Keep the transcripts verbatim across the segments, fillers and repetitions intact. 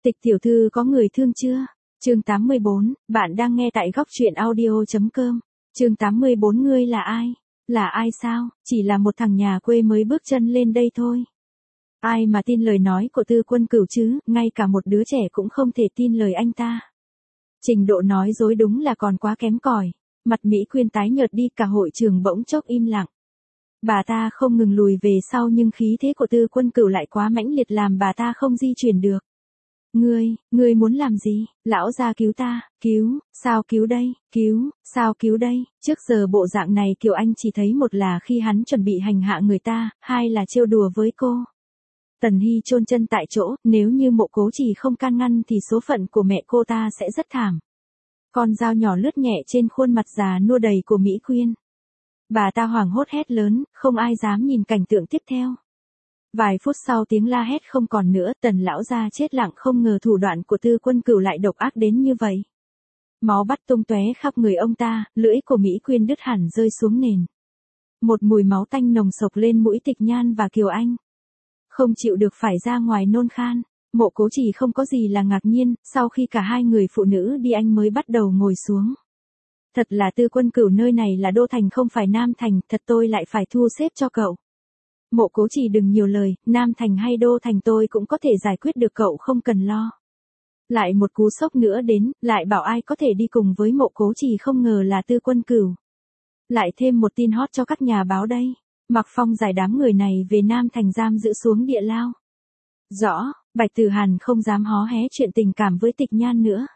Tịch tiểu thư có người thương chưa? Chương tám mươi bốn, bạn đang nghe tại góc truyện audio chấm com. Chương tám mươi bốn ngươi là ai? Là ai sao? Chỉ là một thằng nhà quê mới bước chân lên đây thôi. Ai mà tin lời nói của Tư Quân Cửu chứ, ngay cả một đứa trẻ cũng không thể tin lời anh ta. Trình độ nói dối đúng là còn quá kém cỏi. Mặt Mỹ Quyên tái nhợt đi, cả hội trường bỗng chốc im lặng. Bà ta không ngừng lùi về sau nhưng khí thế của Tư Quân Cửu lại quá mãnh liệt làm bà ta không di chuyển được. Ngươi, ngươi muốn làm gì? Lão gia cứu ta, cứu, sao cứu đây, cứu, sao cứu đây? Trước giờ bộ dạng này Kiều Anh chỉ thấy một là khi hắn chuẩn bị hành hạ người ta, hai là trêu đùa với cô. Tần Hy chôn chân tại chỗ, nếu như Mộ Cố Chỉ không can ngăn thì số phận của mẹ cô ta sẽ rất thảm. Con dao nhỏ lướt nhẹ trên khuôn mặt già nua đầy của Mỹ Quyên. Bà ta hoảng hốt hét lớn, không ai dám nhìn cảnh tượng tiếp theo. Vài phút sau tiếng la hét không còn nữa, Tần lão gia chết lặng, không ngờ thủ đoạn của Tư Quân Cửu lại độc ác đến như vậy. Máu bắt tung tóe khắp người ông ta, lưỡi của Mỹ Quyên đứt hẳn rơi xuống nền. Một mùi máu tanh nồng sộc lên mũi Tịch Nhan và Kiều Anh. Không chịu được phải ra ngoài nôn khan. Mộ Cố Chỉ không có gì là ngạc nhiên, sau khi cả hai người phụ nữ đi anh mới bắt đầu ngồi xuống. Thật là Tư Quân Cửu, nơi này là Đô Thành không phải Nam Thành, thật tôi lại phải thu xếp cho cậu. Mộ Cố Chỉ đừng nhiều lời, Nam Thành hay Đô Thành tôi cũng có thể giải quyết được, cậu không cần lo. Lại một cú sốc nữa đến, lại bảo ai có thể đi cùng với Mộ Cố Chỉ, không ngờ là Tư Quân Cửu. Lại thêm một tin hot cho các nhà báo đây. Mạc Phong giải đám người này về Nam Thành giam giữ xuống địa lao. Rõ, Bạch Tử Hàn không dám hó hé chuyện tình cảm với Tịch Nhan nữa.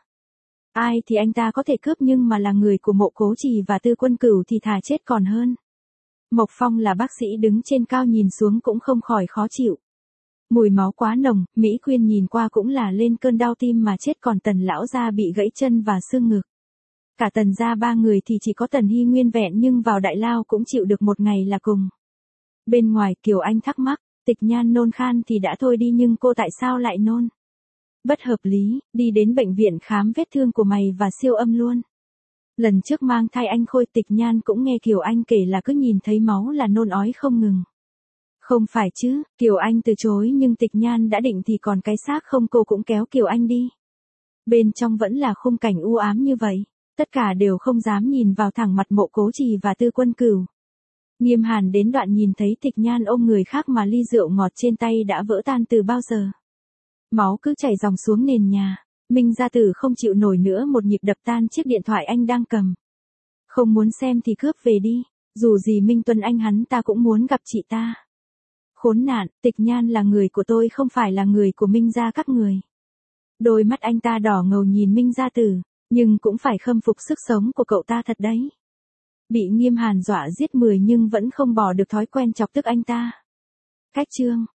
Ai thì anh ta có thể cướp, nhưng mà là người của Mộ Cố Chỉ và Tư Quân Cửu thì thà chết còn hơn. Mộc Phong là bác sĩ đứng trên cao nhìn xuống cũng không khỏi khó chịu. Mùi máu quá nồng, Mỹ Quyên nhìn qua cũng là lên cơn đau tim mà chết, còn Tần lão gia bị gãy chân và xương ngực. Cả Tần gia ba người thì chỉ có Tần Hy nguyên vẹn, nhưng vào đại lao cũng chịu được một ngày là cùng. Bên ngoài Kiều Anh thắc mắc, Tịch Nhan nôn khan thì đã thôi đi nhưng cô tại sao lại nôn? Bất hợp lý, đi đến bệnh viện khám vết thương của mày và siêu âm luôn. Lần trước mang thai anh Khôi, Tịch Nhan cũng nghe Kiều Anh kể là cứ nhìn thấy máu là nôn ói không ngừng. Không phải chứ, Kiều Anh từ chối nhưng Tịch Nhan đã định thì còn cái xác không, cô cũng kéo Kiều Anh đi. Bên trong vẫn là khung cảnh u ám như vậy, tất cả đều không dám nhìn vào thẳng mặt Mộ Cố Chỉ và Tư Quân Cửu. Nghiêm Hàn đến đoạn nhìn thấy Tịch Nhan ôm người khác mà ly rượu ngọt trên tay đã vỡ tan từ bao giờ. Máu cứ chảy dòng xuống nền nhà. Minh gia tử không chịu nổi nữa, một nhịp đập tan chiếc điện thoại anh đang cầm. Không muốn xem thì cướp về đi, dù gì Minh Tuân anh hắn ta cũng muốn gặp chị ta. Khốn nạn, Tịch Nhan là người của tôi không phải là người của Minh gia các người. Đôi mắt anh ta đỏ ngầu nhìn Minh gia tử, nhưng cũng phải khâm phục sức sống của cậu ta thật đấy. Bị Nghiêm Hàn dọa giết mười nhưng vẫn không bỏ được thói quen chọc tức anh ta. Cách chương,